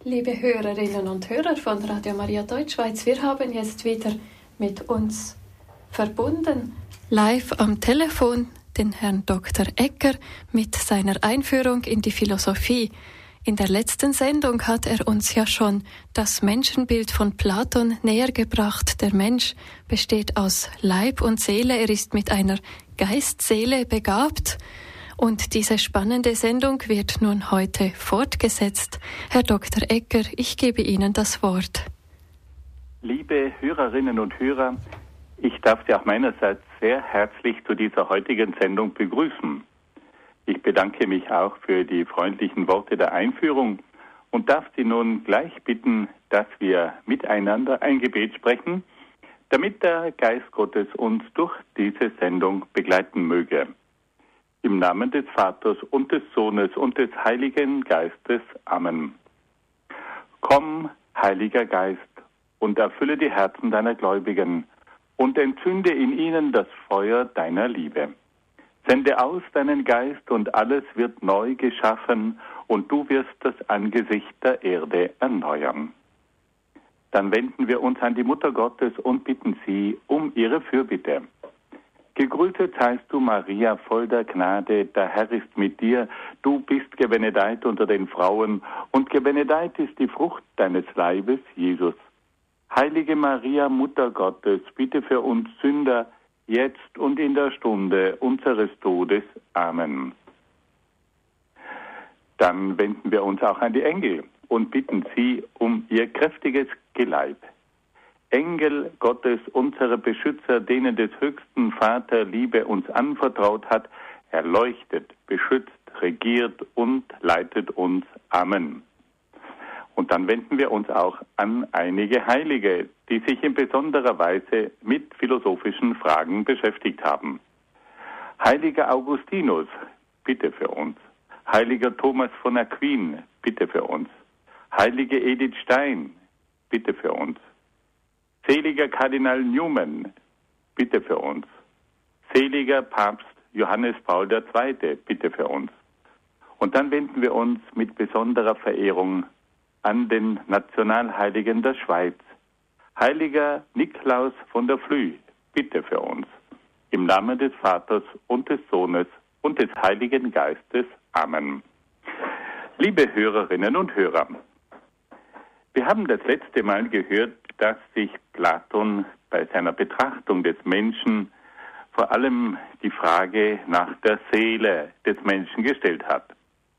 Liebe Hörerinnen und Hörer von Radio Maria Deutschschweiz, wir haben jetzt wieder mit uns verbunden, live am Telefon, den Herrn Dr. Egger mit seiner Einführung in die Philosophie. In der letzten Sendung hat er uns ja schon das Menschenbild von Platon näher gebracht. Der Mensch besteht aus Leib und Seele, er ist mit einer Geist-Seele begabt. Und diese spannende Sendung wird nun heute fortgesetzt. Herr Dr. Egger, ich gebe Ihnen das Wort. Liebe Hörerinnen und Hörer, ich darf Sie auch meinerseits sehr herzlich zu dieser heutigen Sendung begrüßen. Ich bedanke mich auch für die freundlichen Worte der Einführung und darf Sie nun gleich bitten, dass wir miteinander ein Gebet sprechen, damit der Geist Gottes uns durch diese Sendung begleiten möge. Im Namen des Vaters und des Sohnes und des Heiligen Geistes. Amen. Komm, Heiliger Geist, und erfülle die Herzen deiner Gläubigen und entzünde in ihnen das Feuer deiner Liebe. Sende aus deinen Geist und alles wird neu geschaffen und du wirst das Angesicht der Erde erneuern. Dann wenden wir uns an die Mutter Gottes und bitten sie um ihre Fürbitte. Gegrüßet seist du, Maria, voll der Gnade, der Herr ist mit dir. Du bist gebenedeit unter den Frauen und gebenedeit ist die Frucht deines Leibes, Jesus. Heilige Maria, Mutter Gottes, bitte für uns Sünder, jetzt und in der Stunde unseres Todes. Amen. Dann wenden wir uns auch an die Engel und bitten sie um ihr kräftiges Geleit. Engel Gottes, unsere Beschützer, denen des höchsten Vater Liebe uns anvertraut hat, erleuchtet, beschützt, regiert und leitet uns. Amen. Und dann wenden wir uns auch an einige Heilige, die sich in besonderer Weise mit philosophischen Fragen beschäftigt haben. Heiliger Augustinus, bitte für uns. Heiliger Thomas von Aquin, bitte für uns. Heilige Edith Stein, bitte für uns. Seliger Kardinal Newman, bitte für uns. Seliger Papst Johannes Paul II., bitte für uns. Und dann wenden wir uns mit besonderer Verehrung an den Nationalheiligen der Schweiz. Heiliger Niklaus von der Flüe, bitte für uns. Im Namen des Vaters und des Sohnes und des Heiligen Geistes. Amen. Liebe Hörerinnen und Hörer, wir haben das letzte Mal gehört, dass sich Platon bei seiner Betrachtung des Menschen vor allem die Frage nach der Seele des Menschen gestellt hat.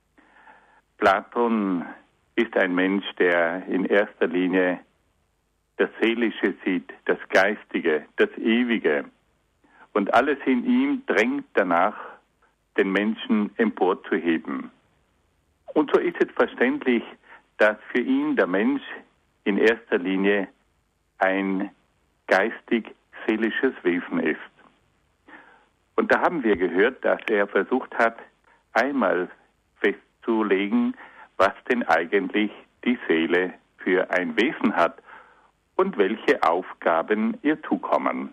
Platon ist ein Mensch, der in erster Linie das Seelische sieht, das Geistige, das Ewige. Und alles in ihm drängt danach, den Menschen emporzuheben. Und so ist es verständlich, dass für ihn der Mensch in erster Linie ein geistig-seelisches Wesen ist. Und da haben wir gehört, dass er versucht hat, einmal festzulegen, was denn eigentlich die Seele für ein Wesen hat und welche Aufgaben ihr zukommen.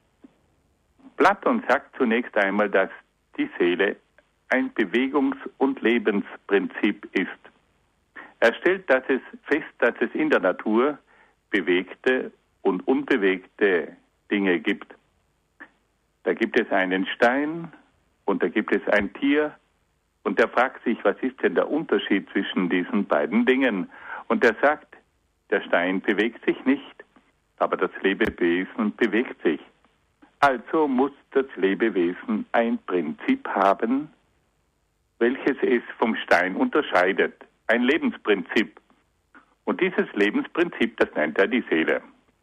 Platon sagt zunächst einmal, dass die Seele ein Bewegungs- und Lebensprinzip ist. Er stellt fest, dass es in der Natur bewegte und unbewegte Dinge gibt. Da gibt es einen Stein und da gibt es ein Tier und der fragt sich, was ist denn der Unterschied zwischen diesen beiden Dingen? Und er sagt, der Stein bewegt sich nicht, aber das Lebewesen bewegt sich. Also muss das Lebewesen ein Prinzip haben, welches es vom Stein unterscheidet. Ein Lebensprinzip. Und dieses Lebensprinzip, das nennt er die Seele.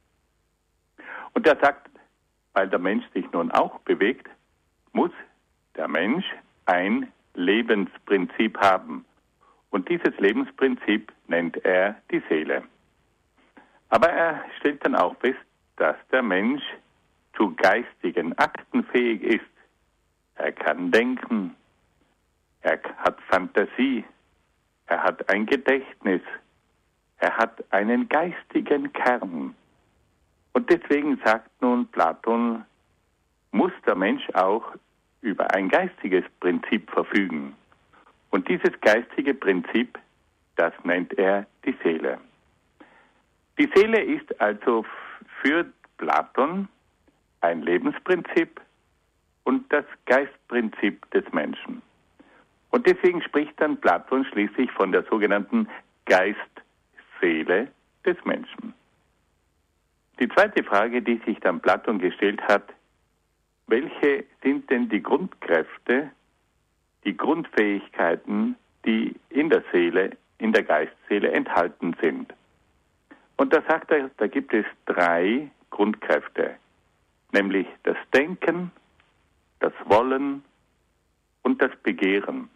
Und er sagt, weil der Mensch sich nun auch bewegt, muss der Mensch ein Lebensprinzip haben. Und dieses Lebensprinzip nennt er die Seele. Aber er stellt dann auch fest, dass der Mensch zu geistigen Akten fähig ist. Er kann denken, er hat Fantasie, er hat ein Gedächtnis, er hat einen geistigen Kern. Und deswegen sagt nun Platon, muss der Mensch auch über ein geistiges Prinzip verfügen. Und dieses geistige Prinzip Das nennt er die Seele. Die Seele ist also für Platon ein Lebensprinzip und das Geistprinzip des Menschen. Und deswegen spricht dann Platon schließlich von der sogenannten Geistseele des Menschen. Die zweite Frage, die sich dann Platon gestellt hat: Welche sind denn die Grundkräfte, die Grundfähigkeiten, die in der Seele, in der Geistseele enthalten sind? Und da sagt er, da gibt es 3 Grundkräfte, nämlich das Denken, das Wollen und das Begehren.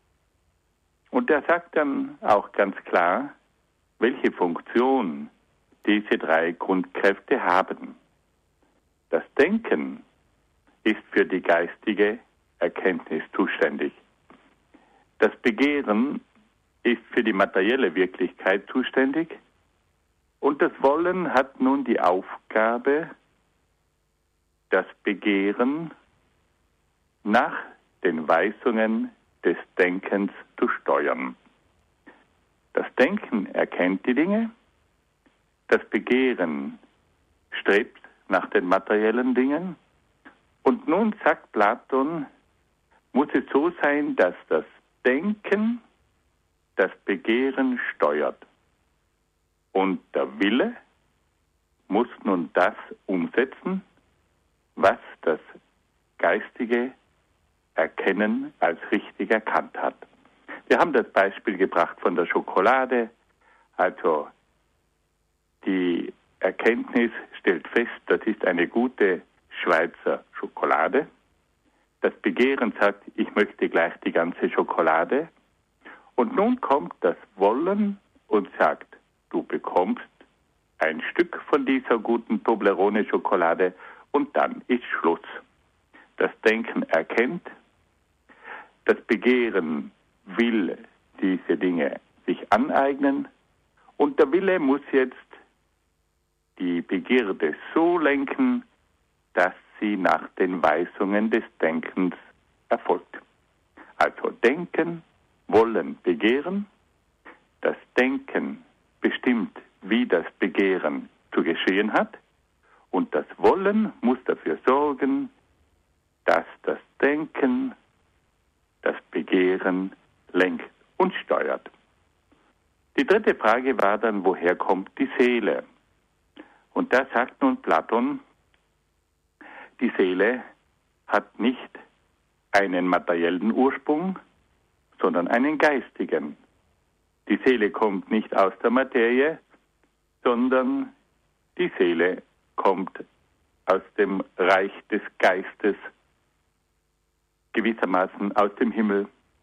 Und er sagt dann auch ganz klar, welche Funktion diese 3 Grundkräfte haben. Das Denken ist für die geistige Erkenntnis zuständig. Das Begehren ist für die materielle Wirklichkeit zuständig. Und das Wollen hat nun die Aufgabe, das Begehren nach den Weisungen des Denkens zu steuern. Das Denken erkennt die Dinge, das Begehren strebt nach den materiellen Dingen. Und nun sagt Platon, muss es so sein, dass das Denken das Begehren steuert. Und der Wille muss nun das umsetzen, was das geistige Erkennen als richtig erkannt hat. Wir haben das Beispiel gebracht von der Schokolade. Also die Erkenntnis stellt fest, das ist eine gute Schweizer Schokolade. Das Begehren sagt, ich möchte gleich die ganze Schokolade. Und nun kommt das Wollen und sagt, du bekommst ein Stück von dieser guten Toblerone-Schokolade und dann ist Schluss. Das Denken erkennt, das Begehren will diese Dinge sich aneignen und der Wille muss jetzt die Begierde so lenken, dass sie nach den Weisungen des Denkens erfolgt. Also Denken, Wollen, Begehren. Das Denken bestimmt, wie das Begehren zu geschehen hat. Und das Wollen muss dafür sorgen, dass das Denken das Begehren lenkt und steuert. Die dritte Frage war dann, woher kommt die Seele? Und da sagt nun Platon, die Seele hat nicht einen materiellen Ursprung, sondern einen geistigen. Die Seele kommt nicht aus der Materie, sondern die Seele kommt aus dem Reich des Geistes, gewissermaßen aus dem Himmel.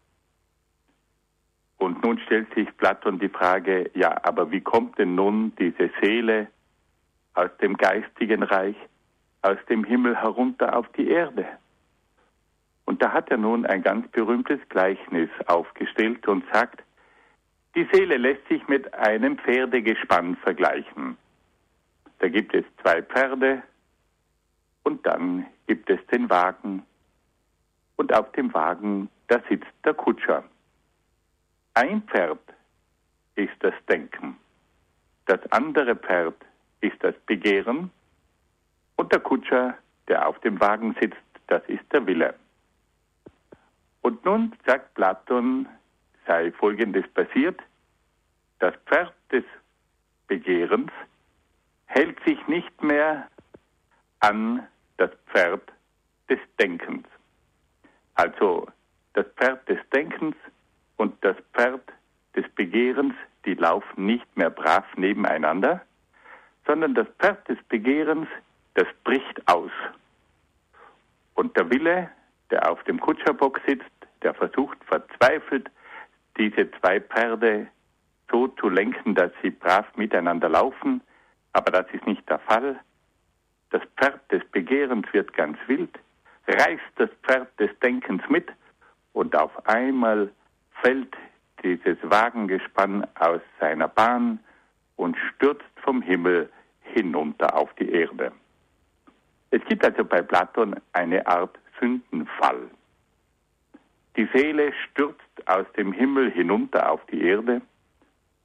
Und nun stellt sich Platon die Frage, ja, aber wie kommt denn nun diese Seele aus dem geistigen Reich, aus dem Himmel herunter auf die Erde? Und da hat er nun ein ganz berühmtes Gleichnis aufgestellt und sagt, die Seele lässt sich mit einem Pferdegespann vergleichen. Da gibt es 2 Pferde und dann gibt es den Wagen. Und auf dem Wagen, da sitzt der Kutscher. Ein Pferd ist das Denken, das andere Pferd ist das Begehren und der Kutscher, der auf dem Wagen sitzt, das ist der Wille. Und nun sagt Platon, sei Folgendes passiert: Das Pferd des Begehrens hält sich nicht mehr an das Pferd des Denkens. Also das Pferd des Denkens und das Pferd des Begehrens, die laufen nicht mehr brav nebeneinander, sondern das Pferd des Begehrens, das bricht aus. Und der Wille, der auf dem Kutscherbock sitzt, der versucht verzweifelt, diese 2 Pferde so zu lenken, dass sie brav miteinander laufen, aber das ist nicht der Fall. Das Pferd des Begehrens wird ganz wild, reißt das Pferd des Denkens mit und auf einmal fällt dieses Wagengespann aus seiner Bahn und stürzt vom Himmel hinunter auf die Erde. Es gibt also bei Platon eine Art Sündenfall. Die Seele stürzt aus dem Himmel hinunter auf die Erde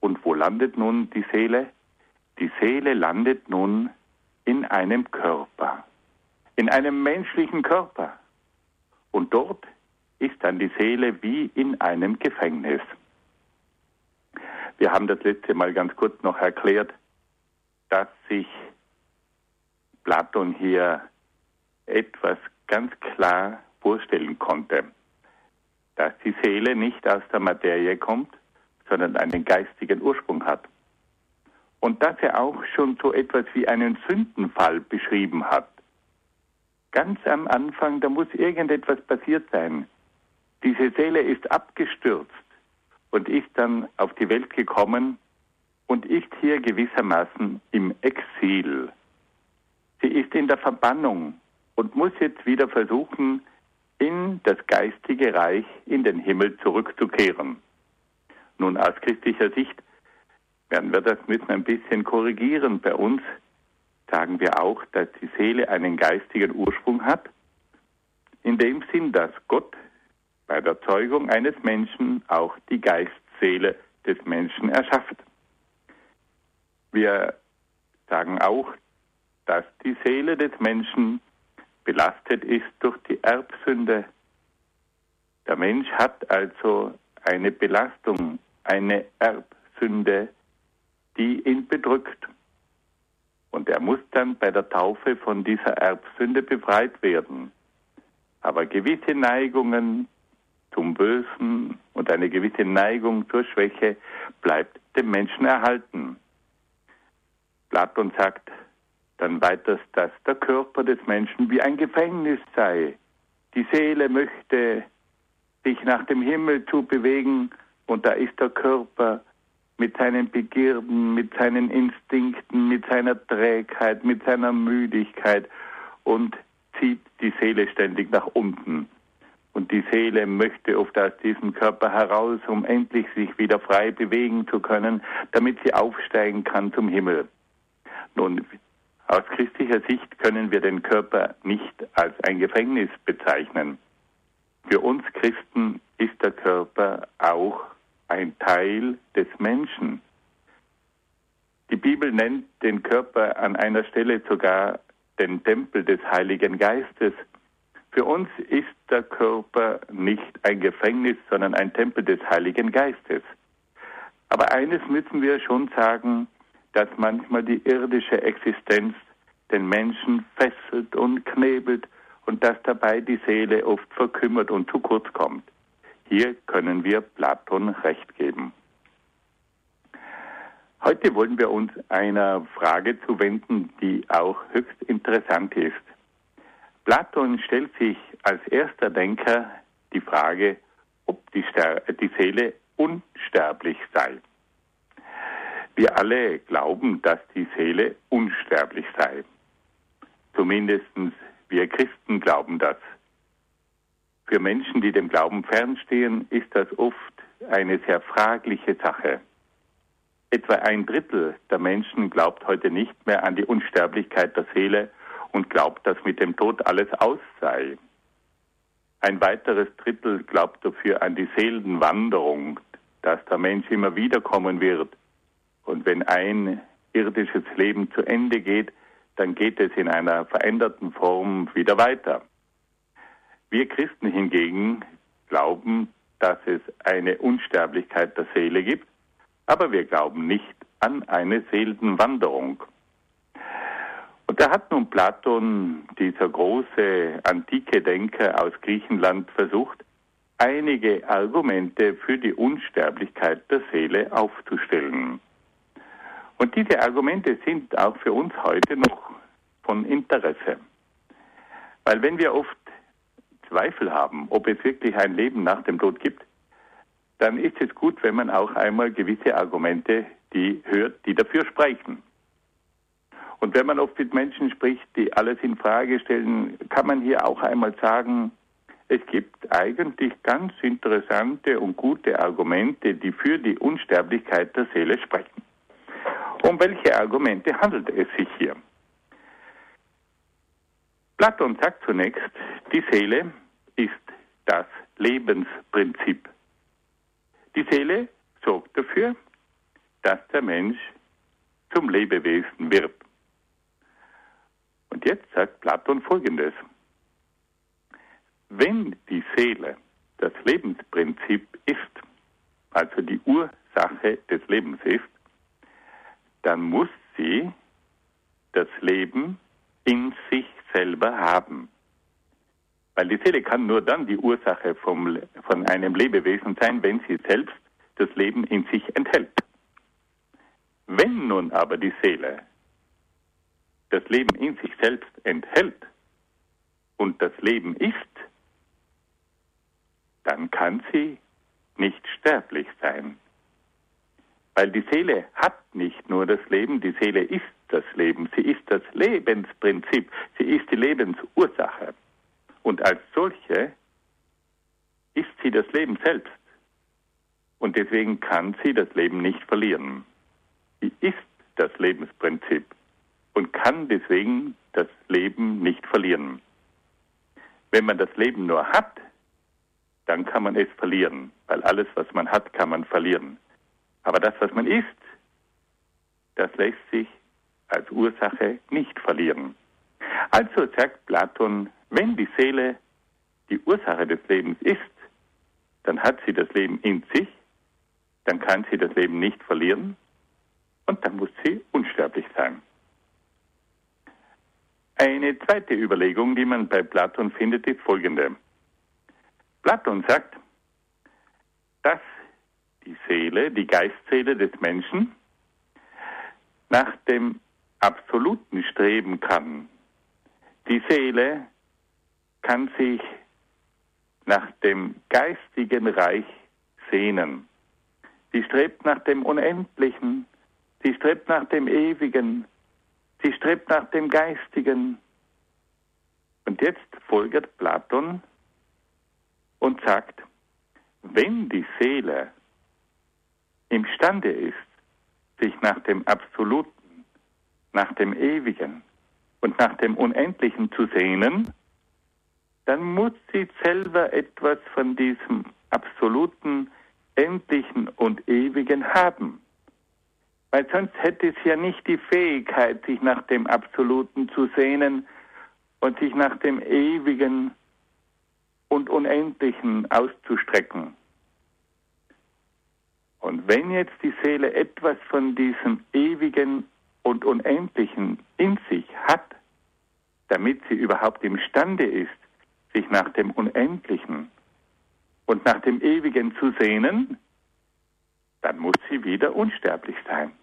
Und wo landet nun die Seele? Die Seele landet nun in einem Körper, in einem menschlichen Körper. Und dort ist dann die Seele wie in einem Gefängnis. Wir haben das letzte Mal ganz kurz noch erklärt, dass sich Platon hier etwas ganz klar vorstellen konnte, dass die Seele nicht aus der Materie kommt, sondern einen geistigen Ursprung hat. Und dass er auch schon so etwas wie einen Sündenfall beschrieben hat. Ganz am Anfang, da muss irgendetwas passiert sein. Diese Seele ist abgestürzt und ist dann auf die Welt gekommen und ist hier gewissermaßen im Exil. Sie ist in der Verbannung und muss jetzt wieder versuchen, in das geistige Reich, in den Himmel zurückzukehren. Nun, aus christlicher Sicht werden wir das müssen ein bisschen korrigieren. Bei uns sagen wir auch, dass die Seele einen geistigen Ursprung hat, in dem Sinn, dass Gott bei der Zeugung eines Menschen auch die Geistseele des Menschen erschafft. Wir sagen auch, dass die Seele des Menschen belastet ist durch die Erbsünde. Der Mensch hat also eine Belastung, eine Erbsünde, die ihn bedrückt. Und er muss dann bei der Taufe von dieser Erbsünde befreit werden. Aber gewisse Neigungen zum Bösen und eine gewisse Neigung zur Schwäche bleibt dem Menschen erhalten. Platon sagt dann weiters, dass der Körper des Menschen wie ein Gefängnis sei. Die Seele möchte sich nach dem Himmel zu bewegen und da ist der Körper mit seinen Begierden, mit seinen Instinkten, mit seiner Trägheit, mit seiner Müdigkeit und zieht die Seele ständig nach unten. Und die Seele möchte oft aus diesem Körper heraus, um endlich sich wieder frei bewegen zu können, damit sie aufsteigen kann zum Himmel. Nun, aus christlicher Sicht können wir den Körper nicht als ein Gefängnis bezeichnen. Für uns Christen ist der Körper auch ein Teil des Menschen. Die Bibel nennt den Körper an einer Stelle sogar den Tempel des Heiligen Geistes. Für uns ist der Körper nicht ein Gefängnis, sondern ein Tempel des Heiligen Geistes. Aber eines müssen wir schon sagen, dass manchmal die irdische Existenz den Menschen fesselt und knebelt und dass dabei die Seele oft verkümmert und zu kurz kommt. Hier können wir Platon recht geben. Heute wollen wir uns einer Frage zuwenden, die auch höchst interessant ist. Platon stellt sich als erster Denker die Frage, ob die Seele unsterblich sei. Wir alle glauben, dass die Seele unsterblich sei. Zumindest wir Christen glauben das. Für Menschen, die dem Glauben fernstehen, ist das oft eine sehr fragliche Sache. Etwa 1/3 der Menschen glaubt heute nicht mehr an die Unsterblichkeit der Seele und glaubt, dass mit dem Tod alles aus sei. Ein weiteres Drittel glaubt dafür an die Seelenwanderung, dass der Mensch immer wiederkommen wird. Und wenn ein irdisches Leben zu Ende geht, dann geht es in einer veränderten Form wieder weiter. Wir Christen hingegen glauben, dass es eine Unsterblichkeit der Seele gibt, aber wir glauben nicht an eine Seelenwanderung. Und da hat nun Platon, dieser große antike Denker aus Griechenland, versucht, einige Argumente für die Unsterblichkeit der Seele aufzustellen. Und diese Argumente sind auch für uns heute noch von Interesse. Weil wenn wir oft Zweifel haben, ob es wirklich ein Leben nach dem Tod gibt, dann ist es gut, wenn man auch einmal gewisse Argumente hört, die dafür sprechen. Und wenn man oft mit Menschen spricht, die alles in Frage stellen, kann man hier auch einmal sagen, es gibt eigentlich ganz interessante und gute Argumente, die für die Unsterblichkeit der Seele sprechen. Um welche Argumente handelt es sich hier? Platon sagt zunächst, die Seele ist das Lebensprinzip. Die Seele sorgt dafür, dass der Mensch zum Lebewesen wird. Und jetzt sagt Platon Folgendes: Wenn die Seele das Lebensprinzip ist, also die Ursache des Lebens ist, dann muss sie das Leben in sich selber haben. Weil die Seele kann nur dann die Ursache von einem Lebewesen sein, wenn sie selbst das Leben in sich enthält. Wenn nun aber die Seele das Leben in sich selbst enthält und das Leben ist, dann kann sie nicht sterblich sein. Weil die Seele hat nicht nur das Leben, die Seele ist das Leben. Sie ist das Lebensprinzip, sie ist die Lebensursache. Und als solche ist sie das Leben selbst. Und deswegen kann sie das Leben nicht verlieren. Sie ist das Lebensprinzip und kann deswegen das Leben nicht verlieren. Wenn man das Leben nur hat, dann kann man es verlieren, weil alles, was man hat, kann man verlieren. Aber das, was man ist, das lässt sich als Ursache nicht verlieren. Also sagt Platon, wenn die Seele die Ursache des Lebens ist, dann hat sie das Leben in sich, dann kann sie das Leben nicht verlieren und dann muss sie unsterblich sein. Eine zweite Überlegung, die man bei Platon findet, ist folgende. Platon sagt, dass die Seele, die Geistseele des Menschen, nach dem Absoluten streben kann. Die Seele kann sich nach dem geistigen Reich sehnen. Sie strebt nach dem Unendlichen, sie strebt nach dem Ewigen, sie strebt nach dem Geistigen. Und jetzt folgt Platon und sagt, wenn die Seele imstande ist, sich nach dem Absoluten, nach dem Ewigen und nach dem Unendlichen zu sehnen, dann muss sie selber etwas von diesem Absoluten, Endlichen und Ewigen haben. Weil sonst hätte sie ja nicht die Fähigkeit, sich nach dem Absoluten zu sehnen und sich nach dem Ewigen und Unendlichen auszustrecken. Und wenn jetzt die Seele etwas von diesem Ewigen und Unendlichen in sich hat, damit sie überhaupt imstande ist, sich nach dem Unendlichen und nach dem Ewigen zu sehnen, dann muss sie wieder unsterblich sein.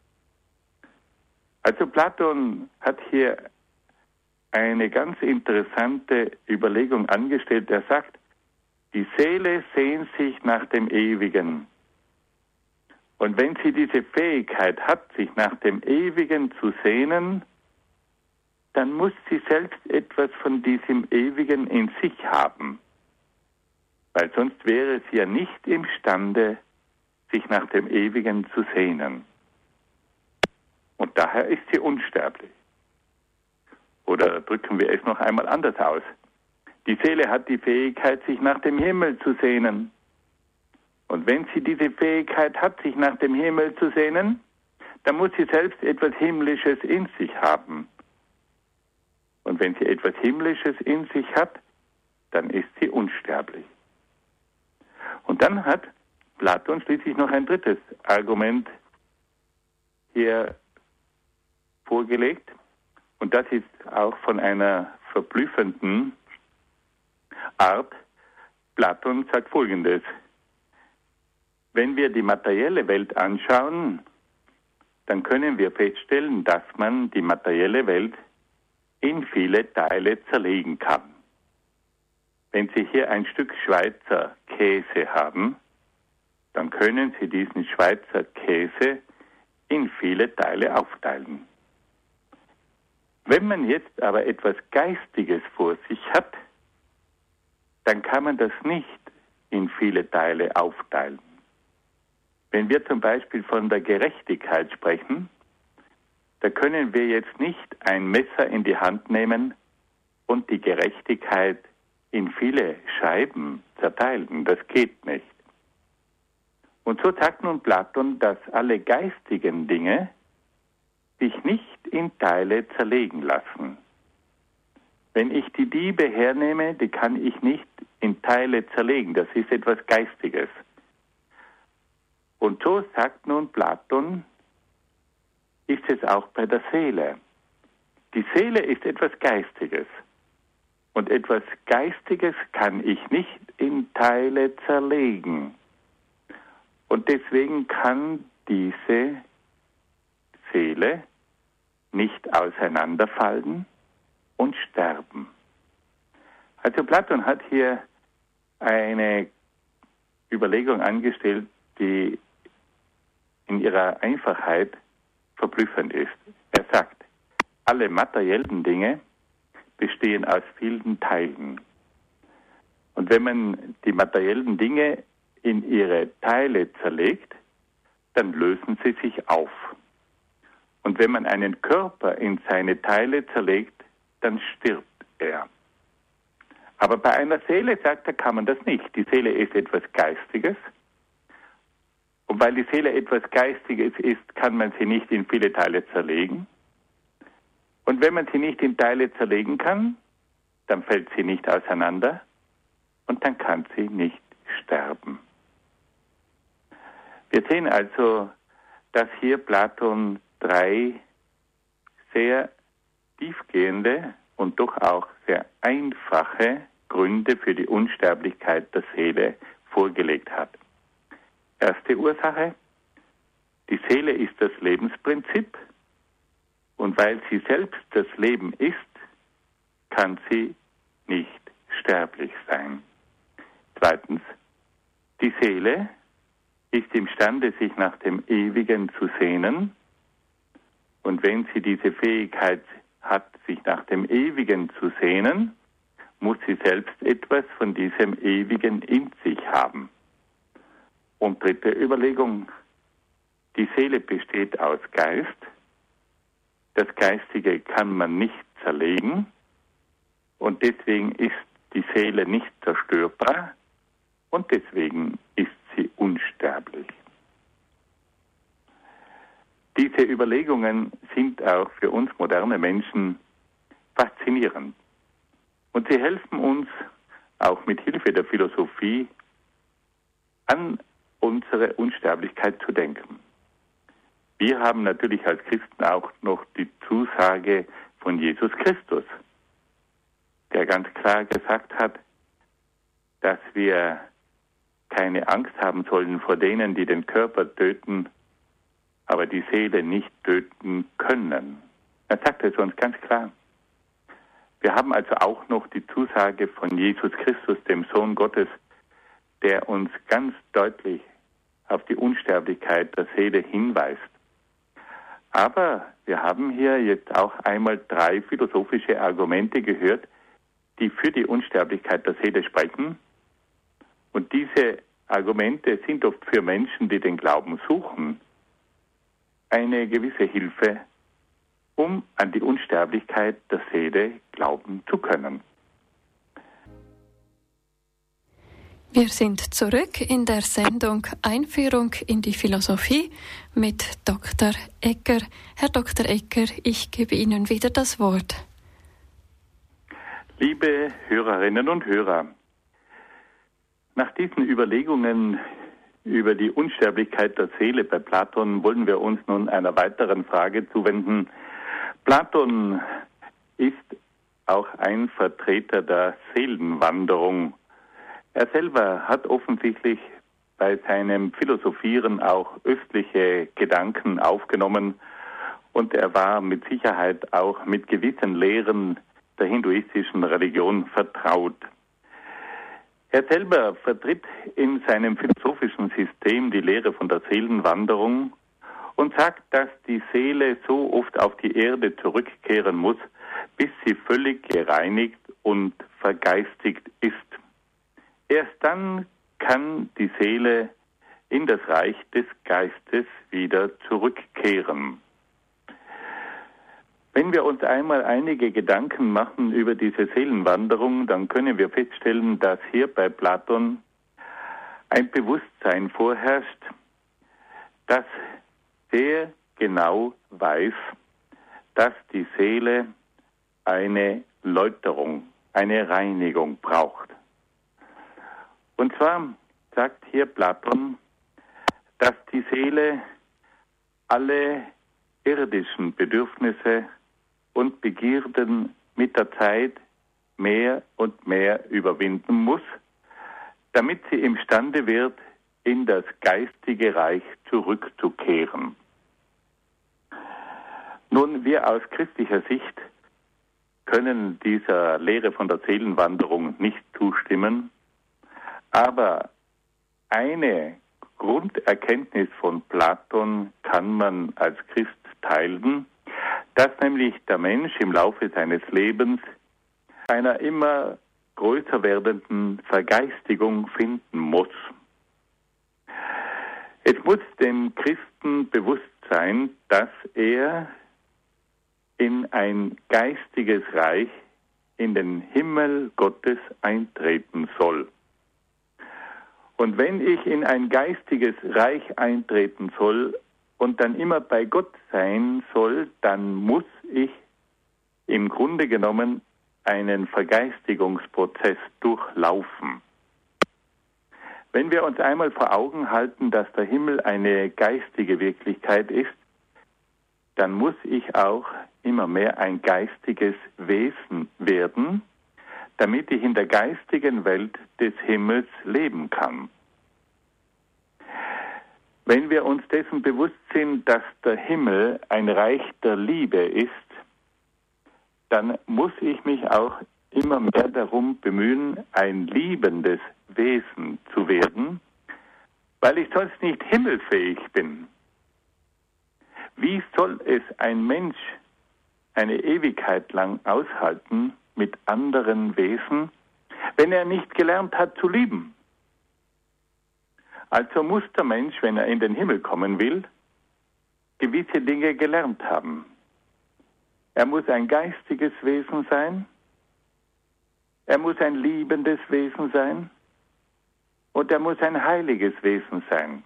Also Platon hat hier eine ganz interessante Überlegung angestellt. Er sagt, die Seele sehnt sich nach dem Ewigen. Und wenn sie diese Fähigkeit hat, sich nach dem Ewigen zu sehnen, dann muss sie selbst etwas von diesem Ewigen in sich haben. Weil sonst wäre sie ja nicht imstande, sich nach dem Ewigen zu sehnen. Und daher ist sie unsterblich. Oder drücken wir es noch einmal anders aus. Die Seele hat die Fähigkeit, sich nach dem Himmel zu sehnen. Und wenn sie diese Fähigkeit hat, sich nach dem Himmel zu sehnen, dann muss sie selbst etwas Himmlisches in sich haben. Und wenn sie etwas Himmlisches in sich hat, dann ist sie unsterblich. Und dann hat Platon schließlich noch ein drittes Argument hier vorgelegt. Und das ist auch von einer verblüffenden Art. Platon sagt Folgendes. Wenn wir die materielle Welt anschauen, dann können wir feststellen, dass man die materielle Welt in viele Teile zerlegen kann. Wenn Sie hier ein Stück Schweizer Käse haben, dann können Sie diesen Schweizer Käse in viele Teile aufteilen. Wenn man jetzt aber etwas Geistiges vor sich hat, dann kann man das nicht in viele Teile aufteilen. Wenn wir zum Beispiel von der Gerechtigkeit sprechen, da können wir jetzt nicht ein Messer in die Hand nehmen und die Gerechtigkeit in viele Scheiben zerteilen. Das geht nicht. Und so sagt nun Platon, dass alle geistigen Dinge sich nicht in Teile zerlegen lassen. Wenn ich die Diebe hernehme, die kann ich nicht in Teile zerlegen. Das ist etwas Geistiges. Und so sagt nun Platon, ist es auch bei der Seele. Die Seele ist etwas Geistiges. Und etwas Geistiges kann ich nicht in Teile zerlegen. Und deswegen kann diese Seele nicht auseinanderfallen und sterben. Also Platon hat hier eine Überlegung angestellt, die in ihrer Einfachheit verblüffend ist. Er sagt, alle materiellen Dinge bestehen aus vielen Teilen. Und wenn man die materiellen Dinge in ihre Teile zerlegt, dann lösen sie sich auf. Und wenn man einen Körper in seine Teile zerlegt, dann stirbt er. Aber bei einer Seele, sagt er, kann man das nicht. Die Seele ist etwas Geistiges. Und weil die Seele etwas Geistiges ist, kann man sie nicht in viele Teile zerlegen. Und wenn man sie nicht in Teile zerlegen kann, dann fällt sie nicht auseinander und dann kann sie nicht sterben. Wir sehen also, dass hier Platon 3 sehr tiefgehende und doch auch sehr einfache Gründe für die Unsterblichkeit der Seele vorgelegt hat. Erste Ursache, die Seele ist das Lebensprinzip und weil sie selbst das Leben ist, kann sie nicht sterblich sein. Zweitens, die Seele ist imstande, sich nach dem Ewigen zu sehnen. Und wenn sie diese Fähigkeit hat, sich nach dem Ewigen zu sehnen, muss sie selbst etwas von diesem Ewigen in sich haben. Und dritte Überlegung, die Seele besteht aus Geist. Das Geistige kann man nicht zerlegen und deswegen ist die Seele nicht zerstörbar und deswegen ist sie unsterblich. Diese Überlegungen sind auch für uns moderne Menschen faszinierend. Und sie helfen uns auch mit Hilfe der Philosophie an unsere Unsterblichkeit zu denken. Wir haben natürlich als Christen auch noch die Zusage von Jesus Christus, der ganz klar gesagt hat, dass wir keine Angst haben sollen vor denen, die den Körper töten, aber die Seele nicht töten können. Er sagt es uns ganz klar. Wir haben also auch noch die Zusage von Jesus Christus, dem Sohn Gottes, der uns ganz deutlich auf die Unsterblichkeit der Seele hinweist. Aber wir haben hier jetzt auch einmal 3 philosophische Argumente gehört, die für die Unsterblichkeit der Seele sprechen. Und diese Argumente sind oft für Menschen, die den Glauben suchen, eine gewisse Hilfe, um an die Unsterblichkeit der Seele glauben zu können. Wir sind zurück in der Sendung Einführung in die Philosophie mit Dr. Egger. Herr Dr. Egger, ich gebe Ihnen wieder das Wort. Liebe Hörerinnen und Hörer, nach diesen Überlegungen über die Unsterblichkeit der Seele bei Platon wollen wir uns nun einer weiteren Frage zuwenden. Platon ist auch ein Vertreter der Seelenwanderung. Er selber hat offensichtlich bei seinem Philosophieren auch östliche Gedanken aufgenommen und er war mit Sicherheit auch mit gewissen Lehren der hinduistischen Religion vertraut. Er selber vertritt in seinem philosophischen System die Lehre von der Seelenwanderung und sagt, dass die Seele so oft auf die Erde zurückkehren muss, bis sie völlig gereinigt und vergeistigt ist. Erst dann kann die Seele in das Reich des Geistes wieder zurückkehren. Wenn wir uns einmal einige Gedanken machen über diese Seelenwanderung, dann können wir feststellen, dass hier bei Platon ein Bewusstsein vorherrscht, das sehr genau weiß, dass die Seele eine Läuterung, eine Reinigung braucht. Und zwar sagt hier Platon, dass die Seele alle irdischen Bedürfnisse und Begierden mit der Zeit mehr und mehr überwinden muss, damit sie imstande wird, in das geistige Reich zurückzukehren. Nun, wir aus christlicher Sicht können dieser Lehre von der Seelenwanderung nicht zustimmen, aber eine Grunderkenntnis von Platon kann man als Christ teilen, dass nämlich der Mensch im Laufe seines Lebens einer immer größer werdenden Vergeistigung finden muss. Es muss dem Christen bewusst sein, dass er in ein geistiges Reich, in den Himmel Gottes eintreten soll. Und wenn ich in ein geistiges Reich eintreten soll und dann immer bei Gott sein soll, dann muss ich im Grunde genommen einen Vergeistigungsprozess durchlaufen. Wenn wir uns einmal vor Augen halten, dass der Himmel eine geistige Wirklichkeit ist, dann muss ich auch immer mehr ein geistiges Wesen werden, damit ich in der geistigen Welt des Himmels leben kann. Wenn wir uns dessen bewusst sind, dass der Himmel ein Reich der Liebe ist, dann muss ich mich auch immer mehr darum bemühen, ein liebendes Wesen zu werden, weil ich sonst nicht himmelfähig bin. Wie soll es ein Mensch eine Ewigkeit lang aushalten mit anderen Wesen, wenn er nicht gelernt hat zu lieben? Also muss der Mensch, wenn er in den Himmel kommen will, gewisse Dinge gelernt haben. Er muss ein geistiges Wesen sein, er muss ein liebendes Wesen sein und er muss ein heiliges Wesen sein.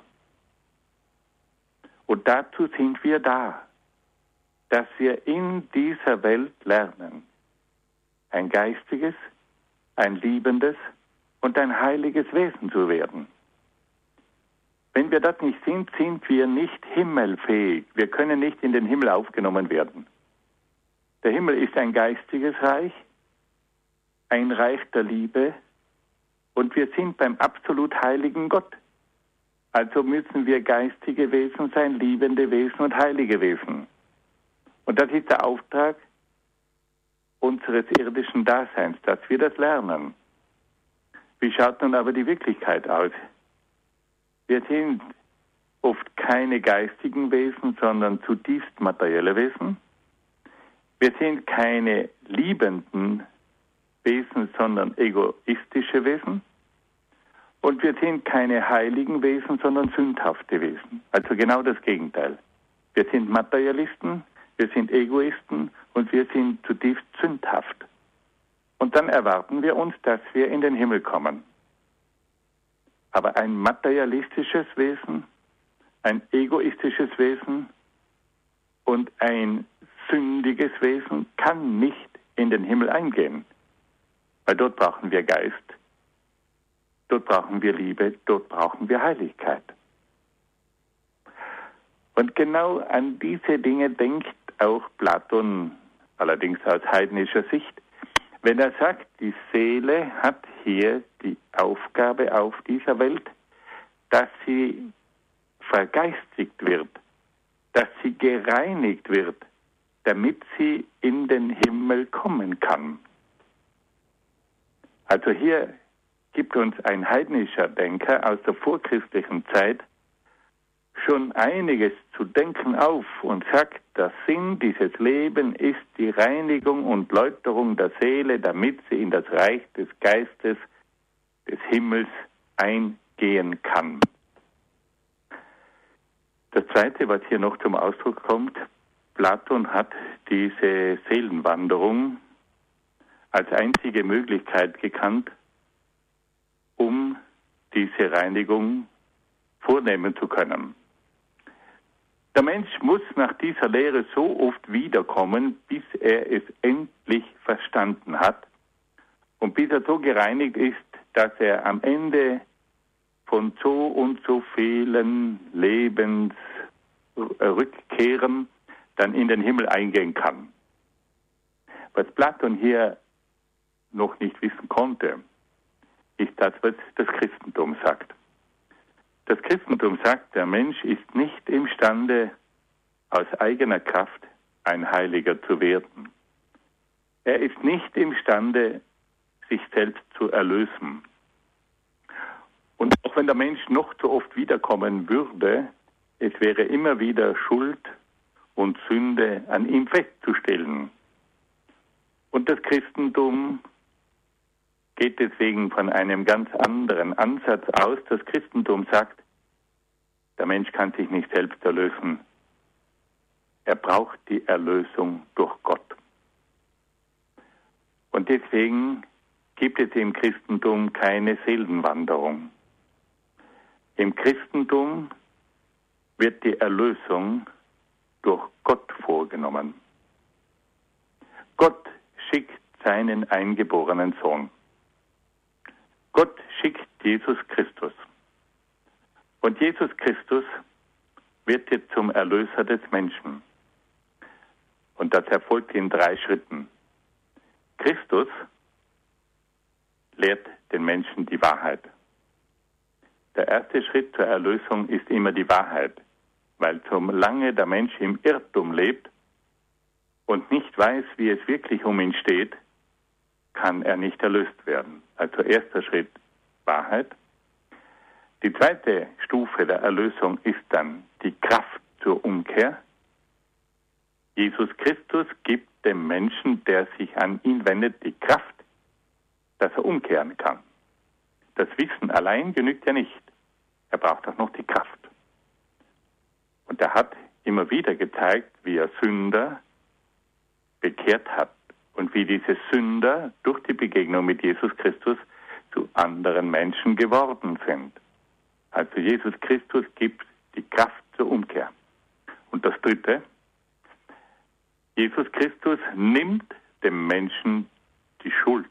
Und dazu sind wir da, dass wir in dieser Welt lernen, ein geistiges, ein liebendes und ein heiliges Wesen zu werden. Wenn wir das nicht sind, sind wir nicht himmelfähig. Wir können nicht in den Himmel aufgenommen werden. Der Himmel ist ein geistiges Reich, ein Reich der Liebe und wir sind beim absolut heiligen Gott. Also müssen wir geistige Wesen sein, liebende Wesen und heilige Wesen. Und das ist der Auftrag unseres irdischen Daseins, dass wir das lernen. Wie schaut nun aber die Wirklichkeit aus? Wir sind oft keine geistigen Wesen, sondern zutiefst materielle Wesen. Wir sind keine liebenden Wesen, sondern egoistische Wesen. Und wir sind keine heiligen Wesen, sondern sündhafte Wesen. Also genau das Gegenteil. Wir sind Materialisten, wir sind Egoisten und wir sind zutiefst sündhaft. Und dann erwarten wir uns, dass wir in den Himmel kommen. Aber ein materialistisches Wesen, ein egoistisches Wesen und ein sündiges Wesen kann nicht in den Himmel eingehen. Weil dort brauchen wir Geist, dort brauchen wir Liebe, dort brauchen wir Heiligkeit. Und genau an diese Dinge denkt auch Platon, allerdings aus heidnischer Sicht, wenn er sagt, die Seele hat hier die Aufgabe auf dieser Welt, dass sie vergeistigt wird, dass sie gereinigt wird, damit sie in den Himmel kommen kann. Also hier gibt uns ein heidnischer Denker aus der vorchristlichen Zeit schon einiges zu denken auf und sagt, der Sinn dieses Lebens ist die Reinigung und Läuterung der Seele, damit sie in das Reich des Geistes, des Himmels eingehen kann. Das Zweite, was hier noch zum Ausdruck kommt, Platon hat diese Seelenwanderung als einzige Möglichkeit gekannt, um diese Reinigung vornehmen zu können. Der Mensch muss nach dieser Lehre so oft wiederkommen, bis er es endlich verstanden hat und bis er so gereinigt ist, dass er am Ende von so und so vielen Lebensrückkehren dann in den Himmel eingehen kann. Was Platon hier noch nicht wissen konnte, ist das, was das Christentum sagt. Das Christentum sagt, der Mensch ist nicht imstande, aus eigener Kraft ein Heiliger zu werden. Er ist nicht imstande, sich selbst zu erlösen. Und auch wenn der Mensch noch so oft wiederkommen würde, es wäre immer wieder Schuld und Sünde an ihm festzustellen. Und das Christentum geht deswegen von einem ganz anderen Ansatz aus. Das Christentum sagt, der Mensch kann sich nicht selbst erlösen. Er braucht die Erlösung durch Gott. Und deswegen gibt es im Christentum keine Seelenwanderung. Im Christentum wird die Erlösung durch Gott vorgenommen. Gott schickt seinen eingeborenen Sohn. Gott schickt Jesus Christus. Und Jesus Christus wird jetzt zum Erlöser des Menschen. Und das erfolgt in 3 Schritten. Christus lehrt den Menschen die Wahrheit. Der erste Schritt zur Erlösung ist immer die Wahrheit, weil solange der Mensch im Irrtum lebt und nicht weiß, wie es wirklich um ihn steht, kann er nicht erlöst werden. Also erster Schritt Wahrheit. Die zweite Stufe der Erlösung ist dann die Kraft zur Umkehr. Jesus Christus gibt dem Menschen, der sich an ihn wendet, die Kraft, dass er umkehren kann. Das Wissen allein genügt ja nicht. Er braucht auch noch die Kraft. Und er hat immer wieder gezeigt, wie er Sünder bekehrt hat und wie diese Sünder durch die Begegnung mit Jesus Christus zu anderen Menschen geworden sind. Also Jesus Christus gibt die Kraft zur Umkehr. Und das dritte, Jesus Christus nimmt dem Menschen die Schuld.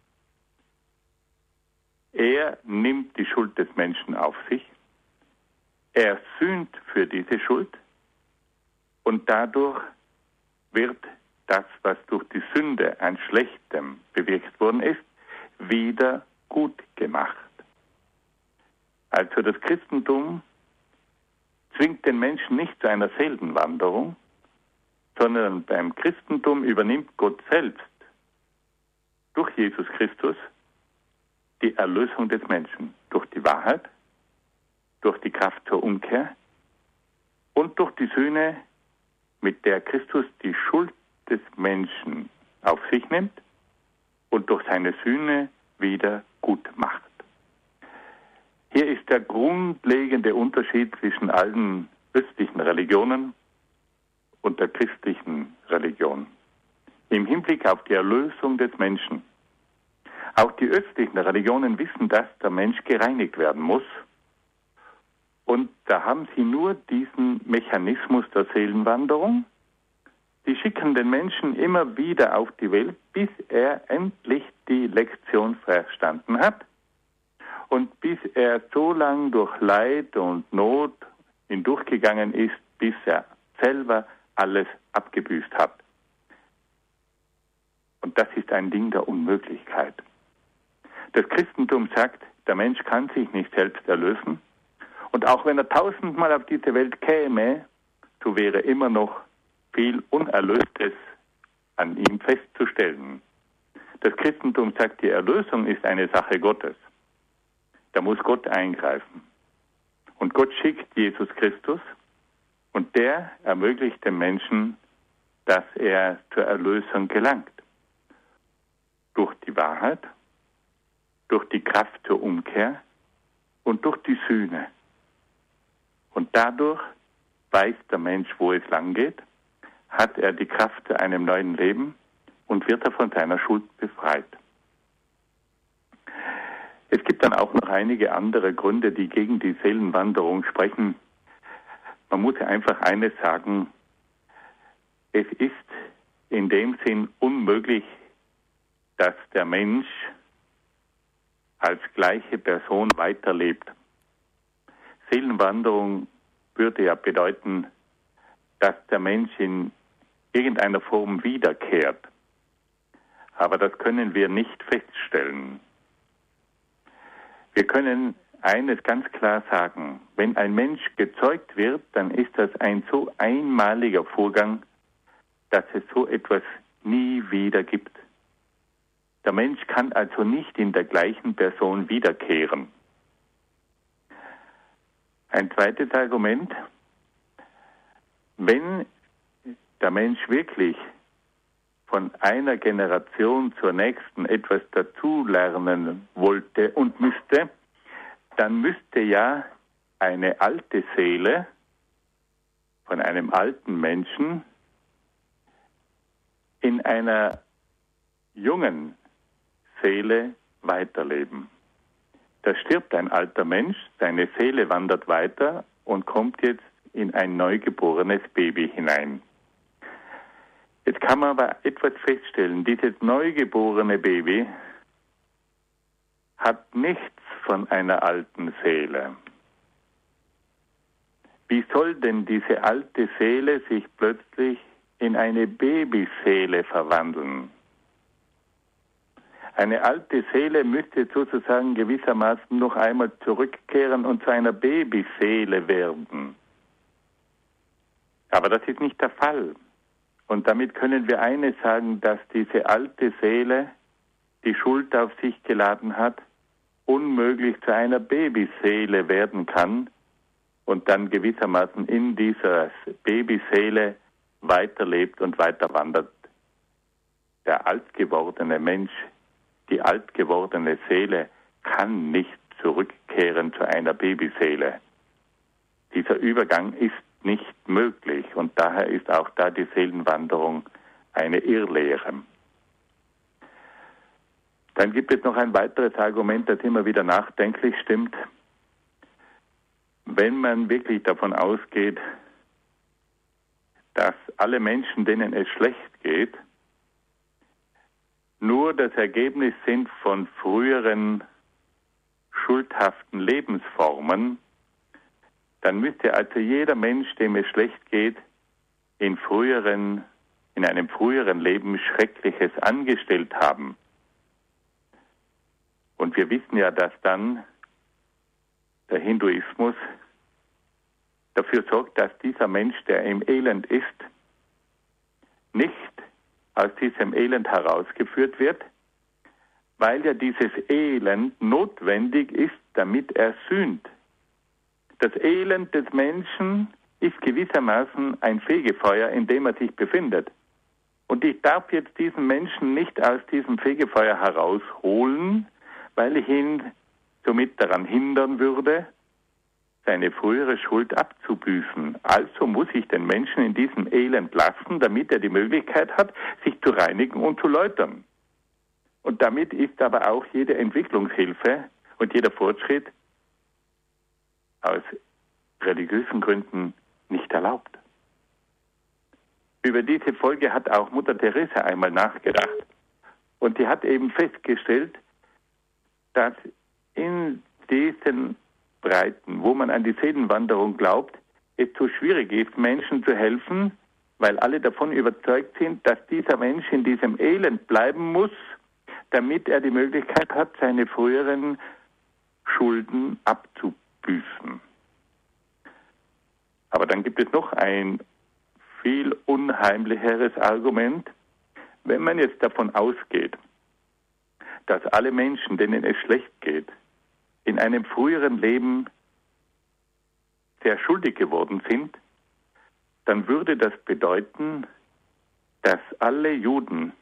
Er nimmt die Schuld des Menschen auf sich. Er sühnt für diese Schuld. Und dadurch wird das, was durch die Sünde an Schlechtem bewirkt worden ist, wieder gut gemacht. Also das Christentum zwingt den Menschen nicht zu einer Seelenwanderung, sondern beim Christentum übernimmt Gott selbst durch Jesus Christus die Erlösung des Menschen durch die Wahrheit, durch die Kraft zur Umkehr und durch die Sühne, mit der Christus die Schuld des Menschen auf sich nimmt und durch seine Sühne wieder gut macht. Hier ist der grundlegende Unterschied zwischen allen östlichen Religionen und der christlichen Religion im Hinblick auf die Erlösung des Menschen. Auch die östlichen Religionen wissen, dass der Mensch gereinigt werden muss. Und da haben sie nur diesen Mechanismus der Seelenwanderung. Sie schicken den Menschen immer wieder auf die Welt, bis er endlich die Lektion verstanden hat und bis er so lang durch Leid und Not hindurchgegangen ist, bis er selber alles abgebüßt hat. Und das ist ein Ding der Unmöglichkeit. Das Christentum sagt, der Mensch kann sich nicht selbst erlösen. Und auch wenn er 1000-mal auf diese Welt käme, so wäre immer noch viel Unerlöstes an ihm festzustellen. Das Christentum sagt, die Erlösung ist eine Sache Gottes. Da muss Gott eingreifen. Und Gott schickt Jesus Christus und der ermöglicht dem Menschen, dass er zur Erlösung gelangt. Durch die Wahrheit, durch die Kraft zur Umkehr und durch die Sühne. Und dadurch weiß der Mensch, wo es lang geht, hat er die Kraft zu einem neuen Leben und wird er von seiner Schuld befreit. Es gibt dann auch noch einige andere Gründe, die gegen die Seelenwanderung sprechen. Man muss einfach eines sagen, es ist in dem Sinn unmöglich, dass der Mensch als gleiche Person weiterlebt. Seelenwanderung würde ja bedeuten, dass der Mensch in irgendeiner Form wiederkehrt. Aber das können wir nicht feststellen. Wir können eines ganz klar sagen: Wenn ein Mensch gezeugt wird, dann ist das ein so einmaliger Vorgang, dass es so etwas nie wieder gibt. Der Mensch kann also nicht in der gleichen Person wiederkehren. Ein zweites Argument: Wenn der Mensch wirklich von einer Generation zur nächsten etwas dazulernen wollte und müsste, dann müsste ja eine alte Seele von einem alten Menschen in einer jungen Seele weiterleben. Da stirbt ein alter Mensch, seine Seele wandert weiter und kommt jetzt in ein neugeborenes Baby hinein. Jetzt kann man aber etwas feststellen: Dieses neugeborene Baby hat nichts von einer alten Seele. Wie soll denn diese alte Seele sich plötzlich in eine Babyseele verwandeln? Eine alte Seele müsste sozusagen gewissermaßen noch einmal zurückkehren und zu einer Babyseele werden. Aber das ist nicht der Fall. Und damit können wir eines sagen, dass diese alte Seele, die Schuld auf sich geladen hat, unmöglich zu einer Babyseele werden kann und dann gewissermaßen in dieser Babyseele weiterlebt und weiterwandert. Der altgewordene Mensch, die altgewordene Seele kann nicht zurückkehren zu einer Babyseele. Dieser Übergang ist nicht möglich und daher ist auch da die Seelenwanderung eine Irrlehre. Dann gibt es noch ein weiteres Argument, das immer wieder nachdenklich stimmt. Wenn man wirklich davon ausgeht, dass alle Menschen, denen es schlecht geht, nur das Ergebnis sind von früheren schuldhaften Lebensformen, dann müsste also jeder Mensch, dem es schlecht geht, in einem früheren Leben Schreckliches angestellt haben. Und wir wissen ja, dass dann der Hinduismus dafür sorgt, dass dieser Mensch, der im Elend ist, nicht aus diesem Elend herausgeführt wird, weil ja dieses Elend notwendig ist, damit er sühnt. Das Elend des Menschen ist gewissermaßen ein Fegefeuer, in dem er sich befindet. Und ich darf jetzt diesen Menschen nicht aus diesem Fegefeuer herausholen, weil ich ihn somit daran hindern würde, seine frühere Schuld abzubüßen. Also muss ich den Menschen in diesem Elend lassen, damit er die Möglichkeit hat, sich zu reinigen und zu läutern. Und damit ist aber auch jede Entwicklungshilfe und jeder Fortschritt aus religiösen Gründen nicht erlaubt. Über diese Folge hat auch Mutter Teresa einmal nachgedacht. Und sie hat eben festgestellt, dass in diesen Breiten, wo man an die Seelenwanderung glaubt, es so schwierig ist, Menschen zu helfen, weil alle davon überzeugt sind, dass dieser Mensch in diesem Elend bleiben muss, damit er die Möglichkeit hat, seine früheren Schulden abzubüßen. Aber dann gibt es noch ein viel unheimlicheres Argument. Wenn man jetzt davon ausgeht, dass alle Menschen, denen es schlecht geht, in einem früheren Leben sehr schuldig geworden sind, dann würde das bedeuten, dass alle Juden,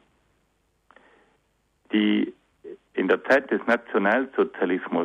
die in der Zeit des Nationalsozialismus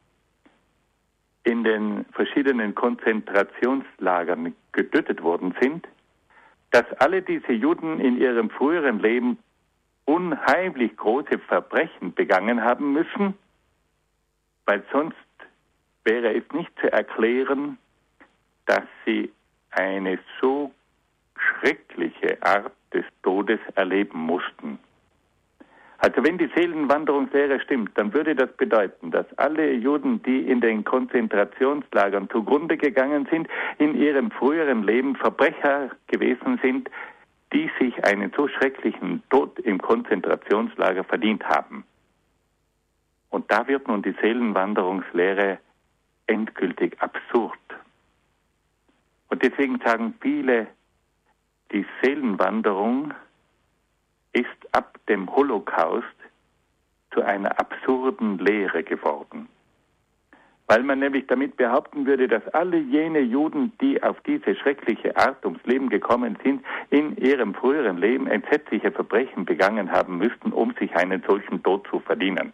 in den verschiedenen Konzentrationslagern getötet worden sind, dass alle diese Juden in ihrem früheren Leben unheimlich große Verbrechen begangen haben müssen, weil sonst wäre es nicht zu erklären, dass sie eine so schreckliche Art des Todes erleben mussten. Also wenn die Seelenwanderungslehre stimmt, dann würde das bedeuten, dass alle Juden, die in den Konzentrationslagern zugrunde gegangen sind, in ihrem früheren Leben Verbrecher gewesen sind, die sich einen so schrecklichen Tod im Konzentrationslager verdient haben. Und da wird nun die Seelenwanderungslehre endgültig absurd. Und deswegen sagen viele, die Seelenwanderung ist ab dem Holocaust zu einer absurden Lehre geworden. Weil man nämlich damit behaupten würde, dass alle jene Juden, die auf diese schreckliche Art ums Leben gekommen sind, in ihrem früheren Leben entsetzliche Verbrechen begangen haben müssten, um sich einen solchen Tod zu verdienen.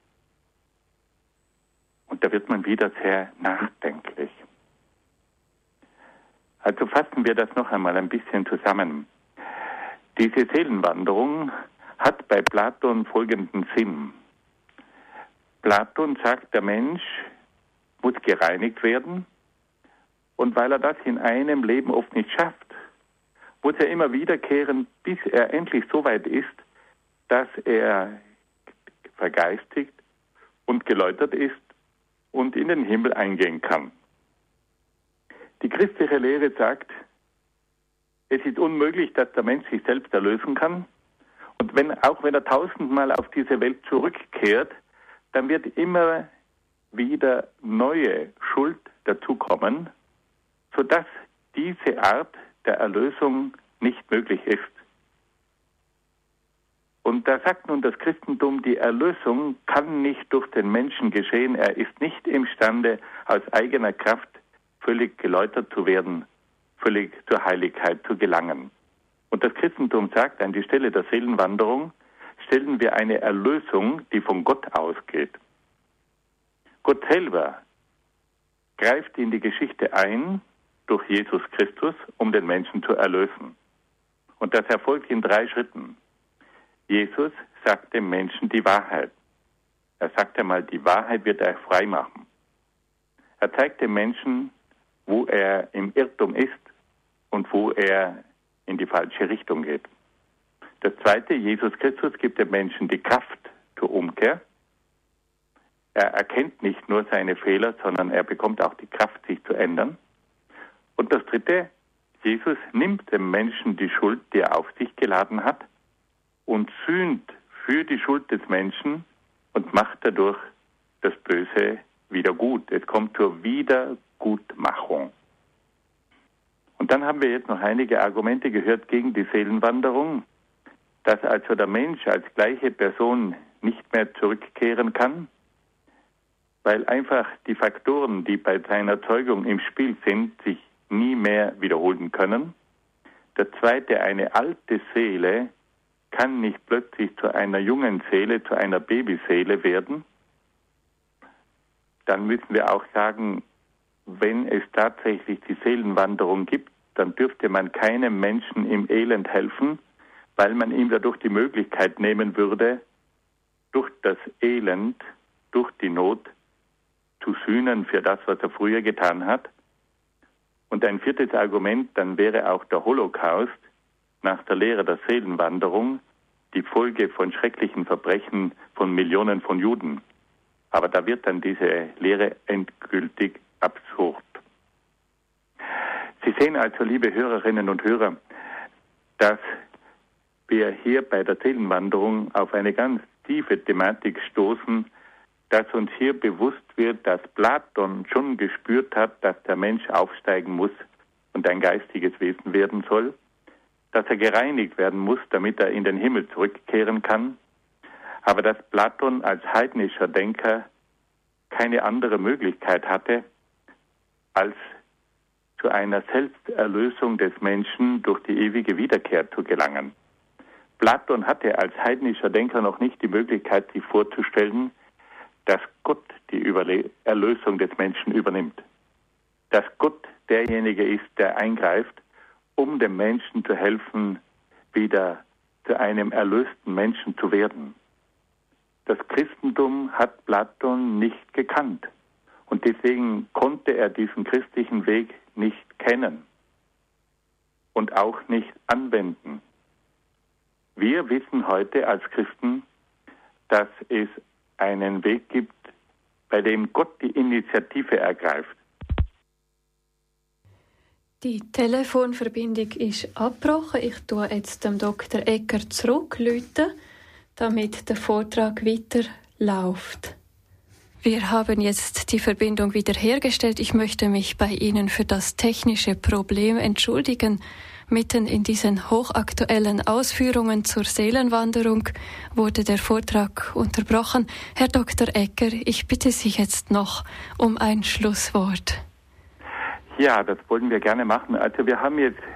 Und da wird man wieder sehr nachdenklich. Also fassen wir das noch einmal ein bisschen zusammen. Diese Seelenwanderung hat bei Platon folgenden Sinn. Platon sagt, der Mensch muss gereinigt werden, und weil er das in einem Leben oft nicht schafft, muss er immer wiederkehren, bis er endlich so weit ist, dass er vergeistigt und geläutert ist und in den Himmel eingehen kann. Die christliche Lehre sagt, es ist unmöglich, dass der Mensch sich selbst erlösen kann. Und auch wenn er 1000-mal auf diese Welt zurückkehrt, dann wird immer wieder neue Schuld dazukommen, sodass diese Art der Erlösung nicht möglich ist. Und da sagt nun das Christentum, die Erlösung kann nicht durch den Menschen geschehen. Er ist nicht imstande, aus eigener Kraft völlig geläutert zu werden, völlig zur Heiligkeit zu gelangen. Und das Christentum sagt, an die Stelle der Seelenwanderung stellen wir eine Erlösung, die von Gott ausgeht. Gott selber greift in die Geschichte ein durch Jesus Christus, um den Menschen zu erlösen. Und das erfolgt in 3 Schritten. Jesus sagt dem Menschen die Wahrheit. Er sagt einmal, die Wahrheit wird er frei machen. Er zeigt dem Menschen, wo er im Irrtum ist und wo er in die falsche Richtung geht. Das Zweite, Jesus Christus gibt dem Menschen die Kraft zur Umkehr. Er erkennt nicht nur seine Fehler, sondern er bekommt auch die Kraft, sich zu ändern. Und das Dritte, Jesus nimmt dem Menschen die Schuld, die er auf sich geladen hat, und sühnt für die Schuld des Menschen und macht dadurch das Böse wieder gut. Es kommt zur Wiedergutmachung. Und dann haben wir jetzt noch einige Argumente gehört gegen die Seelenwanderung, dass also der Mensch als gleiche Person nicht mehr zurückkehren kann, weil einfach die Faktoren, die bei seiner Zeugung im Spiel sind, sich nie mehr wiederholen können. Der Zweite, eine alte Seele kann nicht plötzlich zu einer jungen Seele, zu einer Babyseele werden. Dann müssen wir auch sagen, wenn es tatsächlich die Seelenwanderung gibt, dann dürfte man keinem Menschen im Elend helfen, weil man ihm dadurch die Möglichkeit nehmen würde, durch das Elend, durch die Not zu sühnen für das, was er früher getan hat. Und ein 4. Argument, dann wäre auch der Holocaust nach der Lehre der Seelenwanderung die Folge von schrecklichen Verbrechen von Millionen von Juden. Aber da wird dann diese Lehre endgültig absurd. Sie sehen also, liebe Hörerinnen und Hörer, dass wir hier bei der Seelenwanderung auf eine ganz tiefe Thematik stoßen, dass uns hier bewusst wird, dass Platon schon gespürt hat, dass der Mensch aufsteigen muss und ein geistiges Wesen werden soll, dass er gereinigt werden muss, damit er in den Himmel zurückkehren kann, aber dass Platon als heidnischer Denker keine andere Möglichkeit hatte, als zu einer Selbsterlösung des Menschen durch die ewige Wiederkehr zu gelangen. Platon hatte als heidnischer Denker noch nicht die Möglichkeit, sich vorzustellen, dass Gott die Erlösung des Menschen übernimmt. Dass Gott derjenige ist, der eingreift, um dem Menschen zu helfen, wieder zu einem erlösten Menschen zu werden. Das Christentum hat Platon nicht gekannt. Und deswegen konnte er diesen christlichen Weg nicht kennen und auch nicht anwenden. Wir wissen heute als Christen, dass es einen Weg gibt, bei dem Gott die Initiative ergreift. Die Telefonverbindung ist abgebrochen. Ich tue jetzt dem Dr. Egger zurückrufen, damit der Vortrag weiterläuft. Wir haben jetzt die Verbindung wiederhergestellt. Ich möchte mich bei Ihnen für das technische Problem entschuldigen. Mitten in diesen hochaktuellen Ausführungen zur Seelenwanderung wurde der Vortrag unterbrochen. Herr Dr. Egger, ich bitte Sie jetzt noch um ein Schlusswort. Ja, das wollen wir gerne machen. Also wir haben jetzt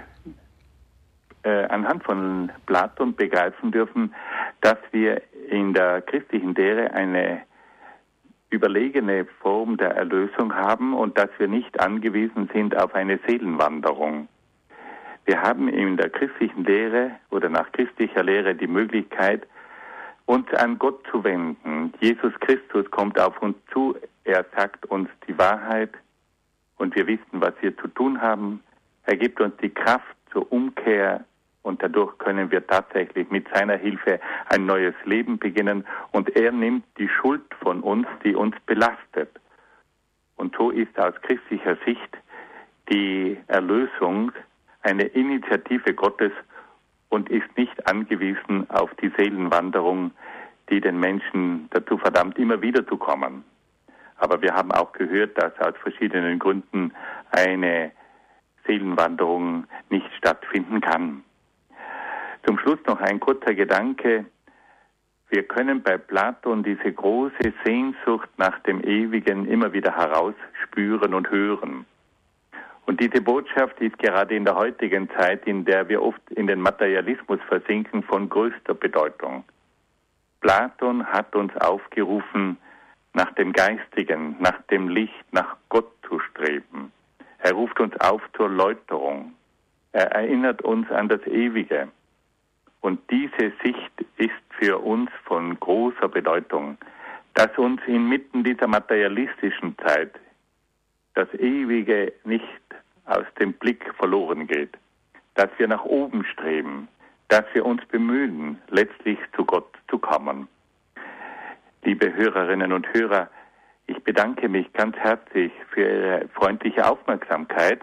anhand von Platon begreifen dürfen, dass wir in der christlichen Lehre eine überlegene Form der Erlösung haben und dass wir nicht angewiesen sind auf eine Seelenwanderung. Wir haben in der christlichen Lehre oder nach christlicher Lehre die Möglichkeit, uns an Gott zu wenden. Jesus Christus kommt auf uns zu, er sagt uns die Wahrheit und wir wissen, was wir zu tun haben. Er gibt uns die Kraft zur Umkehr und dadurch können wir tatsächlich mit seiner Hilfe ein neues Leben beginnen und er nimmt die Schuld von uns, die uns belastet. Und so ist aus christlicher Sicht die Erlösung eine Initiative Gottes und ist nicht angewiesen auf die Seelenwanderung, die den Menschen dazu verdammt, immer wieder zu kommen. Aber wir haben auch gehört, dass aus verschiedenen Gründen eine Seelenwanderung nicht stattfinden kann. Zum Schluss noch ein kurzer Gedanke. Wir können bei Platon diese große Sehnsucht nach dem Ewigen immer wieder herausspüren und hören. Und diese Botschaft ist gerade in der heutigen Zeit, in der wir oft in den Materialismus versinken, von größter Bedeutung. Platon hat uns aufgerufen, nach dem Geistigen, nach dem Licht, nach Gott zu streben. Er ruft uns auf zur Läuterung. Er erinnert uns an das Ewige. Und diese Sicht ist für uns von großer Bedeutung, dass uns inmitten dieser materialistischen Zeit das Ewige nicht aus dem Blick verloren geht, dass wir nach oben streben, dass wir uns bemühen, letztlich zu Gott zu kommen. Liebe Hörerinnen und Hörer, ich bedanke mich ganz herzlich für Ihre freundliche Aufmerksamkeit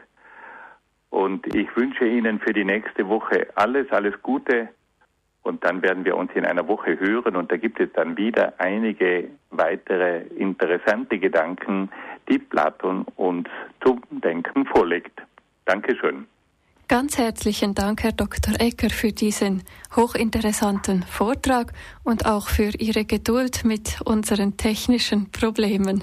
und ich wünsche Ihnen für die nächste Woche alles Gute. Und dann werden wir uns in einer Woche hören und da gibt es dann wieder einige weitere interessante Gedanken, die Platon uns zum Denken vorlegt. Dankeschön. Ganz herzlichen Dank, Herr Dr. Egger, für diesen hochinteressanten Vortrag und auch für Ihre Geduld mit unseren technischen Problemen.